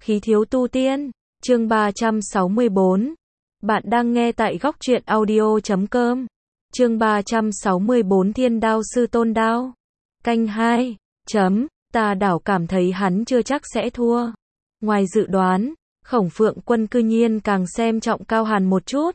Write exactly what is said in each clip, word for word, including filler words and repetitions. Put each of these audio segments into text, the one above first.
Khí thiếu tu tiên, chương ba trăm sáu mươi bốn. Bạn đang nghe tại góc truyện audio chấm com. Chương ba trăm sáu mươi bốn Thiên Đao Sư Tôn Đao. Canh hai. Chấm, ta đảo cảm thấy hắn chưa chắc sẽ thua. Ngoài dự đoán, Khổng Phượng Quân cư nhiên càng xem trọng Cao Hàn một chút.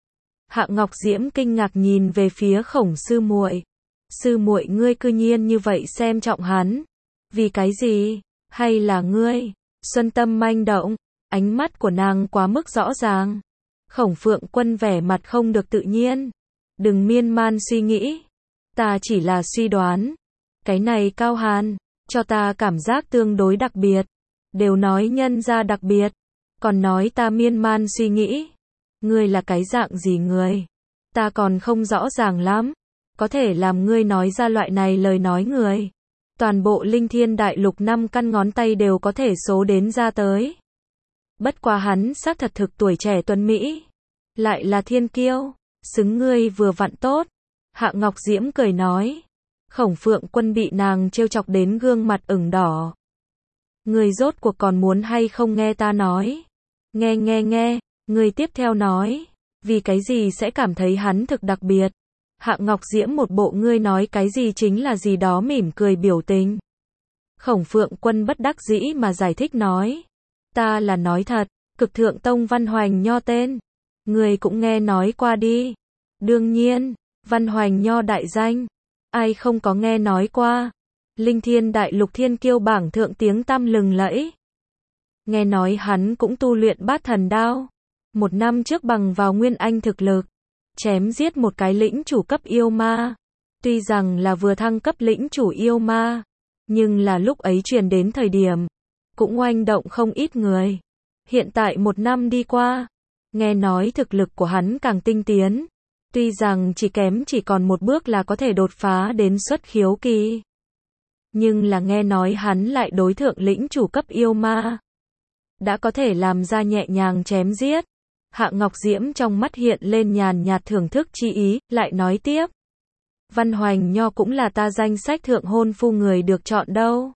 Hạ Ngọc Diễm kinh ngạc nhìn về phía Khổng sư muội. Sư muội ngươi cư nhiên như vậy xem trọng hắn. Vì cái gì? Hay là ngươi? Xuân tâm manh động, ánh mắt của nàng quá mức rõ ràng. Khổng Phượng Quân vẻ mặt không được tự nhiên. Đừng miên man suy nghĩ. Ta chỉ là suy đoán. Cái này Cao Hàn, cho ta cảm giác tương đối đặc biệt. Đều nói nhân ra đặc biệt. Còn nói ta miên man suy nghĩ. Ngươi là cái dạng gì người? Ta còn không rõ ràng lắm. Có thể làm ngươi nói ra loại này lời nói người. Toàn bộ Linh Thiên Đại Lục năm căn ngón tay đều có thể số đến ra tới. Bất quá hắn xác thật thực tuổi trẻ tuấn Mỹ. Lại là thiên kiêu. Xứng ngươi vừa vặn tốt. Hạ Ngọc Diễm cười nói. Khổng Phượng Quân bị nàng trêu chọc đến gương mặt ửng đỏ. Ngươi rốt cuộc còn muốn hay không nghe ta nói? Nghe nghe nghe, ngươi tiếp theo nói. Vì cái gì sẽ cảm thấy hắn thực đặc biệt? Hạ Ngọc Diễm một bộ ngươi nói cái gì chính là gì đó mỉm cười biểu tình. Khổng Phượng Quân bất đắc dĩ mà giải thích nói. Ta là nói thật, Cực Thượng Tông Văn Hoành Nho tên. Ngươi cũng nghe nói qua đi. Đương nhiên, Văn Hoành Nho đại danh. Ai không có nghe nói qua. Linh Thiên Đại Lục thiên kiêu bảng thượng tiếng tăm lừng lẫy. Nghe nói hắn cũng tu luyện bát thần đao. Một năm trước bằng vào nguyên anh thực lực. Chém giết một cái lĩnh chủ cấp yêu ma. Tuy rằng là vừa thăng cấp lĩnh chủ yêu ma. Nhưng là lúc ấy truyền đến thời điểm. Cũng oanh động không ít người. Hiện tại một năm đi qua. Nghe nói thực lực của hắn càng tinh tiến. Tuy rằng chỉ kém chỉ còn một bước là có thể đột phá đến xuất khiếu kỳ. Nhưng là nghe nói hắn lại đối thượng lĩnh chủ cấp yêu ma. Đã có thể làm ra nhẹ nhàng chém giết. Hạ Ngọc Diễm trong mắt hiện lên nhàn nhạt thưởng thức chi ý, lại nói tiếp. Văn Hoành Nho cũng là ta danh sách thượng hôn phu người được chọn đâu.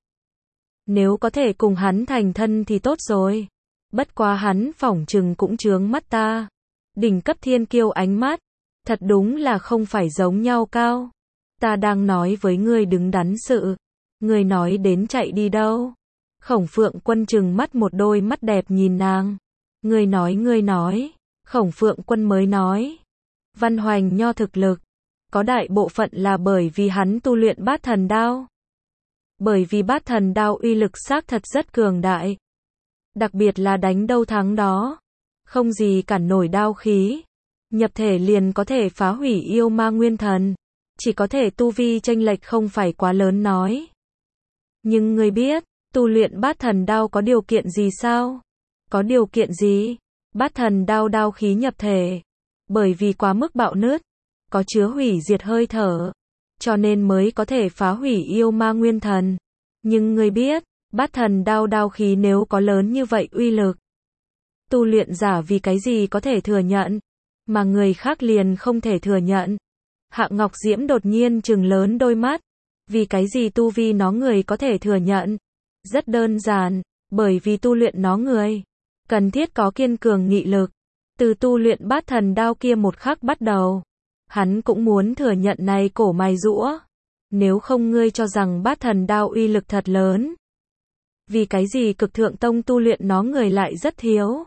Nếu có thể cùng hắn thành thân thì tốt rồi. Bất quá hắn phỏng chừng cũng chướng mắt ta. Đỉnh cấp thiên kiêu ánh mắt. Thật đúng là không phải giống nhau cao. Ta đang nói với ngươi đứng đắn sự. Ngươi nói đến chạy đi đâu. Khổng Phượng Quân trừng mắt một đôi mắt đẹp nhìn nàng. Ngươi nói ngươi nói. Khổng Phượng Quân mới nói. Văn Hoành Nho thực lực. Có đại bộ phận là bởi vì hắn tu luyện bát thần đao. Bởi vì bát thần đao uy lực xác thật rất cường đại. Đặc biệt là đánh đâu thắng đó. Không gì cản nổi đao khí. Nhập thể liền có thể phá hủy yêu ma nguyên thần. Chỉ có thể tu vi chênh lệch không phải quá lớn nói. Nhưng ngươi biết, tu luyện bát thần đao có điều kiện gì sao? Có điều kiện gì? Bát thần đao đao khí nhập thể. Bởi vì quá mức bạo nứt. Có chứa hủy diệt hơi thở. Cho nên mới có thể phá hủy yêu ma nguyên thần. Nhưng ngươi biết, bát thần đao đao khí nếu có lớn như vậy uy lực. Tu luyện giả vì cái gì có thể thừa nhận. Mà người khác liền không thể thừa nhận. Hạ Ngọc Diễm đột nhiên trừng lớn đôi mắt. Vì cái gì tu vi nó người có thể thừa nhận. Rất đơn giản, bởi vì tu luyện nó người. Cần thiết có kiên cường nghị lực. Từ tu luyện bát thần đao kia một khắc bắt đầu. Hắn cũng muốn thừa nhận này cổ mài giũa. Nếu không ngươi cho rằng bát thần đao uy lực thật lớn. Vì cái gì Cực Thượng Tông tu luyện nó người lại rất thiếu.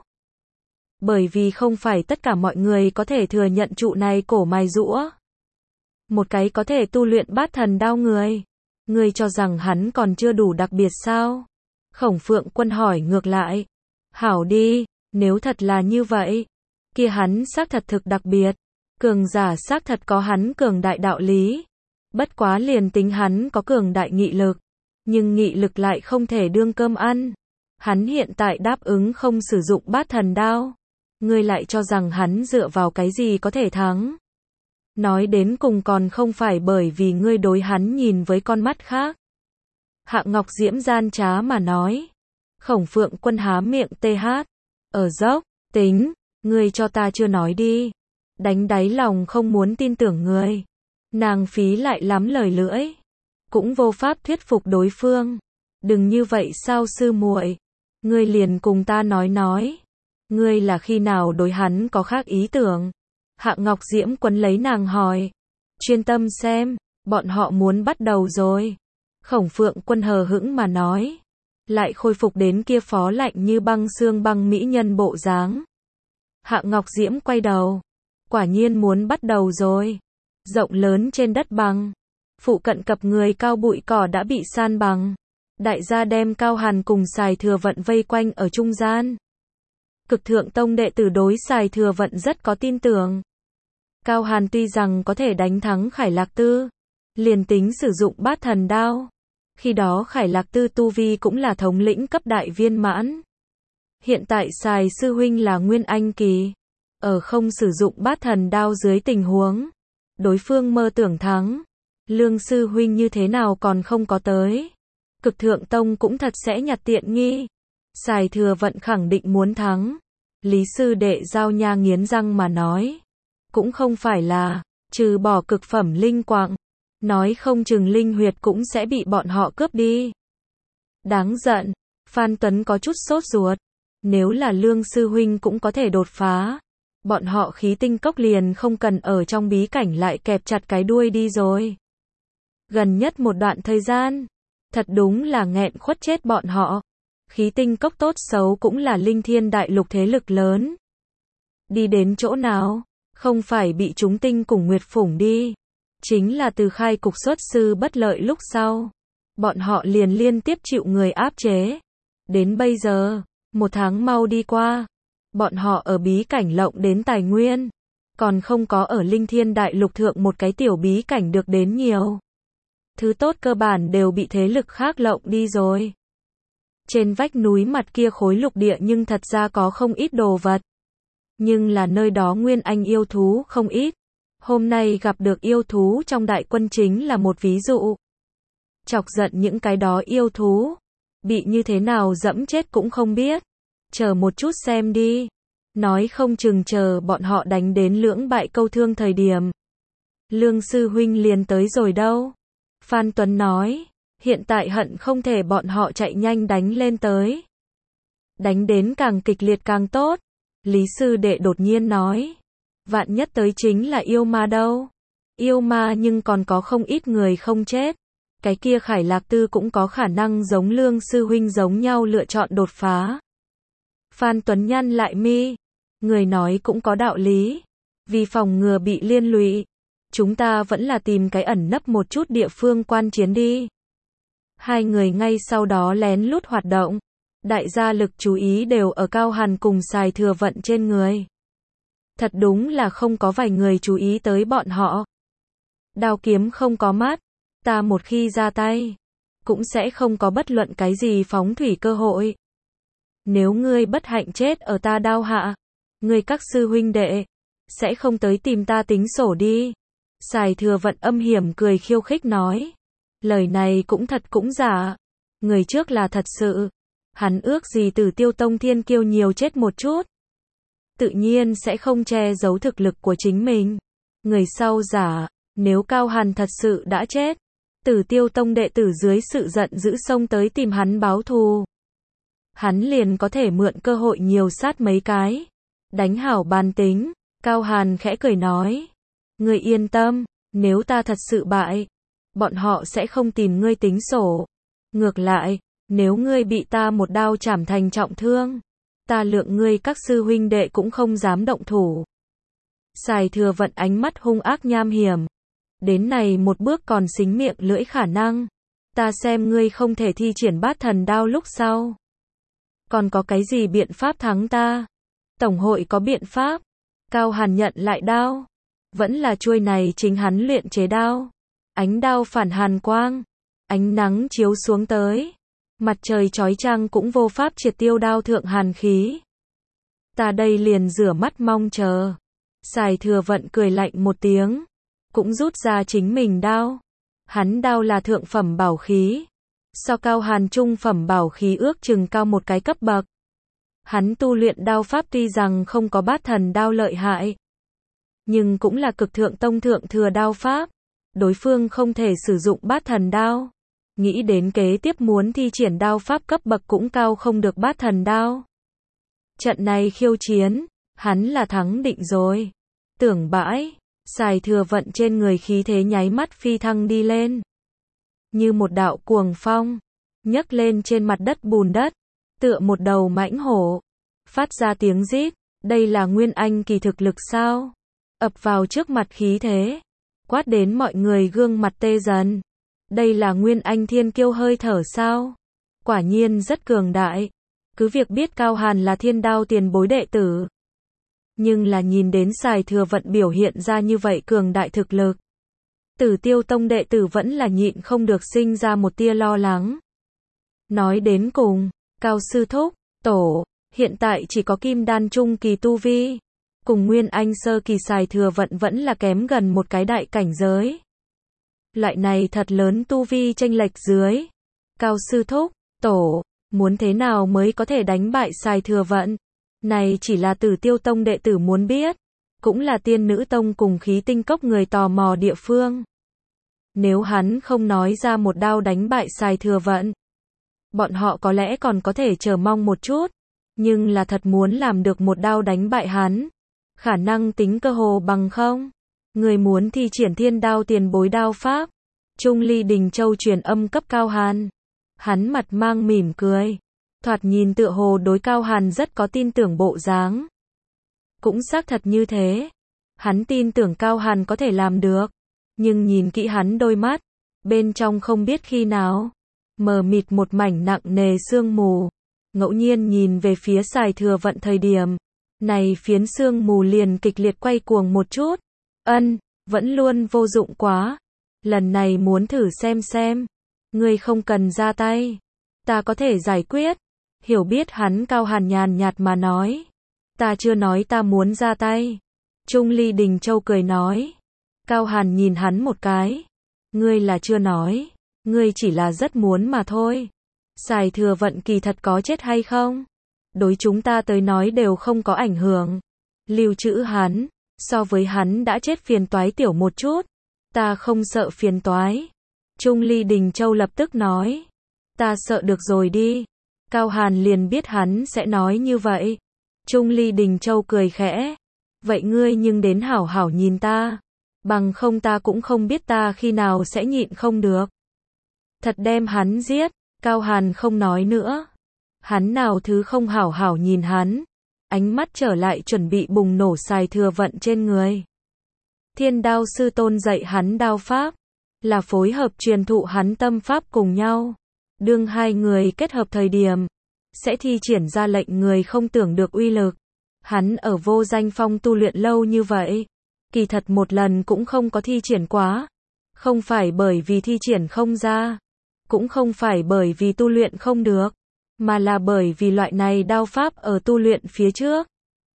Bởi vì không phải tất cả mọi người có thể thừa nhận trụ này cổ mài giũa. Một cái có thể tu luyện bát thần đao người. Ngươi cho rằng hắn còn chưa đủ đặc biệt sao? Khổng Phượng Quân hỏi ngược lại. Hảo đi, nếu thật là như vậy. Kia hắn xác thật thực đặc biệt. Cường giả xác thật có hắn cường đại đạo lý. Bất quá liền tính hắn có cường đại nghị lực. Nhưng nghị lực lại không thể đương cơm ăn. Hắn hiện tại đáp ứng không sử dụng bát thần đao. Ngươi lại cho rằng hắn dựa vào cái gì có thể thắng. Nói đến cùng còn không phải bởi vì ngươi đối hắn nhìn với con mắt khác. Hạ Ngọc Diễm gian trá mà nói. Khổng Phượng Quân há miệng tê hát. Ở dốc, tính, ngươi cho ta chưa nói đi. Đánh đáy lòng không muốn tin tưởng ngươi. Nàng phí lại lắm lời lưỡi. Cũng vô pháp thuyết phục đối phương. Đừng như vậy sao sư muội. Ngươi liền cùng ta nói nói. Ngươi là khi nào đối hắn có khác ý tưởng? Hạ Ngọc Diễm quấn lấy nàng hỏi. Chuyên tâm xem, bọn họ muốn bắt đầu rồi. Khổng Phượng Quân hờ hững mà nói. Lại khôi phục đến kia phó lạnh như băng xương băng mỹ nhân bộ dáng. Hạ Ngọc Diễm quay đầu. Quả nhiên muốn bắt đầu rồi. Rộng lớn trên đất bằng. Phụ cận cập người cao bụi cỏ đã bị san bằng. Đại gia đem Cao Hàn cùng Sài Thừa Vận vây quanh ở trung gian. Cực Thượng Tông đệ tử đối Sài Thừa Vận rất có tin tưởng. Cao Hàn tuy rằng có thể đánh thắng Khải Lạc Tư, liền tính sử dụng bát thần đao. Khi đó Khải Lạc Tư tu vi cũng là thống lĩnh cấp đại viên mãn. Hiện tại Sài sư huynh là Nguyên Anh kỳ. Ở không sử dụng bát thần đao dưới tình huống, đối phương mơ tưởng thắng. Lương sư huynh như thế nào còn không có tới. Cực Thượng Tông cũng thật sẽ nhặt tiện nghi. Sài Thừa Vận khẳng định muốn thắng. Lý sư đệ Giao Nha nghiến răng mà nói. Cũng không phải là, trừ bỏ cực phẩm linh quạng, nói không chừng linh huyệt cũng sẽ bị bọn họ cướp đi. Đáng giận, Phan Tuấn có chút sốt ruột. Nếu là Lương sư huynh cũng có thể đột phá, bọn họ khí tinh cốc liền không cần ở trong bí cảnh lại kẹp chặt cái đuôi đi rồi. Gần nhất một đoạn thời gian, thật đúng là nghẹn khuất chết bọn họ. Khí tinh cốc tốt xấu cũng là linh thiên đại lục thế lực lớn. Đi đến chỗ nào, không phải bị chúng tinh cùng Nguyệt Phủng đi. Chính là từ khai cục xuất sư bất lợi lúc sau. Bọn họ liền liên tiếp chịu người áp chế. Đến bây giờ, một tháng mau đi qua. Bọn họ ở bí cảnh lộng đến tài nguyên. Còn không có ở linh thiên đại lục thượng một cái tiểu bí cảnh được đến nhiều. Thứ tốt cơ bản đều bị thế lực khác lộng đi rồi. Trên vách núi mặt kia khối lục địa nhưng thật ra có không ít đồ vật. Nhưng là nơi đó Nguyên Anh yêu thú không ít. Hôm nay gặp được yêu thú trong đại quân chính là một ví dụ. Chọc giận những cái đó yêu thú. Bị như thế nào dẫm chết cũng không biết. Chờ một chút xem đi. Nói không chừng chờ bọn họ đánh đến lưỡng bại câu thương thời điểm. Lương sư huynh liền tới rồi đâu. Phan Tuấn nói. Hiện tại hận không thể bọn họ chạy nhanh đánh lên tới. Đánh đến càng kịch liệt càng tốt. Lý sư đệ đột nhiên nói. Vạn nhất tới chính là yêu ma đâu. Yêu ma nhưng còn có không ít người không chết. Cái kia Khải Lạc Tư cũng có khả năng giống Lương sư huynh giống nhau lựa chọn đột phá. Phan Tuấn nhăn lại mi. Người nói cũng có đạo lý. Vì phòng ngừa bị liên lụy, chúng ta vẫn là tìm cái ẩn nấp một chút địa phương quan chiến đi. Hai người ngay sau đó lén lút hoạt động. Đại gia lực chú ý đều ở Cao Hàn cùng Sài Thừa Vận trên người. Thật đúng là không có vài người chú ý tới bọn họ. Đao kiếm không có mắt, ta một khi ra tay, cũng sẽ không có bất luận cái gì phóng thủy cơ hội. Nếu ngươi bất hạnh chết ở ta đao hạ, ngươi các sư huynh đệ sẽ không tới tìm ta tính sổ đi. Sài Thừa Vận âm hiểm cười khiêu khích nói. Lời này cũng thật cũng giả. Người trước là thật sự. Hắn ước gì Tử Tiêu Tông thiên kiêu nhiều chết một chút. Tự nhiên sẽ không che giấu thực lực của chính mình. Người sau giả. Nếu Cao Hàn thật sự đã chết, Tử Tiêu Tông đệ tử dưới sự giận dữ xông tới tìm hắn báo thù. Hắn liền có thể mượn cơ hội nhiều sát mấy cái. Đánh hảo bàn tính. Cao Hàn khẽ cười nói. Ngươi yên tâm, nếu ta thật sự bại, bọn họ sẽ không tìm ngươi tính sổ. Ngược lại, nếu ngươi bị ta một đao chảm thành trọng thương, ta lượng ngươi các sư huynh đệ cũng không dám động thủ. Sài Thừa Vận ánh mắt hung ác nham hiểm. Đến này một bước còn xính miệng lưỡi khả năng. Ta xem ngươi không thể thi triển bát thần đao lúc sau. Còn có cái gì biện pháp thắng ta? Tổng hội có biện pháp. Cao Hàn nhận lại đao. Vẫn là chuôi này chính hắn luyện chế đao. Ánh đao phản hàn quang. Ánh nắng chiếu xuống tới. Mặt trời chói chang cũng vô pháp triệt tiêu đao thượng hàn khí. Ta đây liền rửa mắt mong chờ. Sài Thừa Vận cười lạnh một tiếng. Cũng rút ra chính mình đao. Hắn đao là thượng phẩm bảo khí. So Cao Hàn trung phẩm bảo khí ước chừng cao một cái cấp bậc. Hắn tu luyện đao pháp tuy rằng không có bát thần đao lợi hại, nhưng cũng là cực thượng tông thượng thừa đao pháp. Đối phương không thể sử dụng bát thần đao. nghĩ đến kế tiếp muốn thi triển đao pháp cấp bậc cũng cao không được bát thần đao. Trận này khiêu chiến, hắn là thắng định rồi. Tưởng bãi, Sài Thừa Vận trên người khí thế nháy mắt phi thăng đi lên. Như một đạo cuồng phong, nhấc lên trên mặt đất bùn đất, tựa một đầu mãnh hổ, phát ra tiếng rít, đây là Nguyên Anh kỳ thực lực sao? Ập vào trước mặt khí thế, quát đến mọi người gương mặt tê dần. Đây là Nguyên Anh thiên kiêu hơi thở sao? Quả nhiên rất cường đại. Cứ việc biết Cao Hàn là Thiên Đao tiền bối đệ tử, nhưng là nhìn đến Sài Thừa Vận biểu hiện ra như vậy cường đại thực lực, Tử Tiêu Tông đệ tử vẫn là nhịn không được sinh ra một tia lo lắng. Nói đến cùng, Cao sư thúc, tổ, hiện tại chỉ có Kim Đan trung kỳ tu vi, cùng Nguyên Anh sơ kỳ Sài Thừa Vận vẫn là kém gần một cái đại cảnh giới. Loại này thật lớn tu vi chênh lệch dưới. Cao sư thúc, tổ, muốn thế nào mới có thể đánh bại Sài Thừa Vận? Này chỉ là Tử Tiêu Tông đệ tử muốn biết, cũng là Tiên Nữ Tông cùng Khí Tinh Cốc người tò mò địa phương. Nếu hắn không nói ra một đao đánh bại Sài Thừa Vận, bọn họ có lẽ còn có thể chờ mong một chút, nhưng là thật muốn làm được một đao đánh bại hắn, khả năng tính cơ hồ bằng không. Người muốn thi triển Thiên Đao tiền bối đao pháp. Trung Ly Đình Châu truyền âm cấp Cao Hàn. Hắn mặt mang mỉm cười, thoạt nhìn tựa hồ đối Cao Hàn rất có tin tưởng bộ dáng. Cũng xác thật như thế. Hắn tin tưởng Cao Hàn có thể làm được, nhưng nhìn kỹ hắn đôi mắt, bên trong không biết khi nào mờ mịt một mảnh nặng nề sương mù. Ngẫu nhiên nhìn về phía Sài Thừa Vận thời điểm, này phiến sương mù liền kịch liệt quay cuồng một chút. Ân, vẫn luôn vô dụng quá. Lần này muốn thử xem xem. Ngươi không cần ra tay, ta có thể giải quyết. Hiểu biết hắn Cao Hàn nhàn nhạt mà nói. Ta chưa nói ta muốn ra tay. Trung Ly Đình Châu cười nói. Cao Hàn nhìn hắn một cái. Ngươi là chưa nói, ngươi chỉ là rất muốn mà thôi. Sài Thừa Vận kỳ thật có chết hay không, đối chúng ta tới nói đều không có ảnh hưởng. Lưu trữ hắn, so với hắn đã chết phiền toái tiểu một chút. Ta không sợ phiền toái. Trung Ly Đình Châu lập tức nói. Ta sợ được rồi đi. Cao Hàn liền biết hắn sẽ nói như vậy. Trung Ly Đình Châu cười khẽ. Vậy ngươi nhưng đến hảo hảo nhìn ta. Bằng không ta cũng không biết ta khi nào sẽ nhịn không được. Thật đem hắn giết. Cao Hàn không nói nữa. Hắn nào thứ không hảo hảo nhìn hắn. Ánh mắt trở lại chuẩn bị bùng nổ Sài Thừa Vận trên người. Thiên Đao sư tôn dạy hắn đao pháp, là phối hợp truyền thụ hắn tâm pháp cùng nhau. Đương hai người kết hợp thời điểm, sẽ thi triển ra lệnh người không tưởng được uy lực. Hắn ở Vô Danh Phong tu luyện lâu như vậy, kỳ thật một lần cũng không có thi triển quá. Không phải bởi vì thi triển không ra, cũng không phải bởi vì tu luyện không được, mà là bởi vì loại này đao pháp ở tu luyện phía trước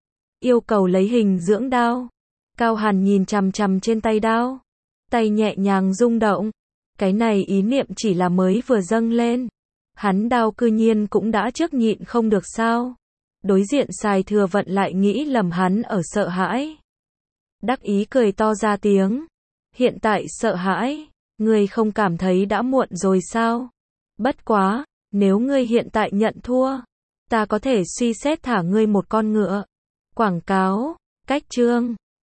yêu cầu lấy hình dưỡng đao. Cao Hàn nhìn chằm chằm trên tay đao, tay nhẹ nhàng rung động. Cái này ý niệm chỉ là mới vừa dâng lên, hắn đao cư nhiên cũng đã trước nhịn không được sao? Đối diện Sài Thừa Vận lại nghĩ lầm hắn ở sợ hãi. Đắc ý cười to ra tiếng. Hiện tại sợ hãi, ngươi không cảm thấy đã muộn rồi sao? Bất quá, nếu ngươi hiện tại nhận thua, ta có thể suy xét thả ngươi một con ngựa. Quảng cáo, cách chương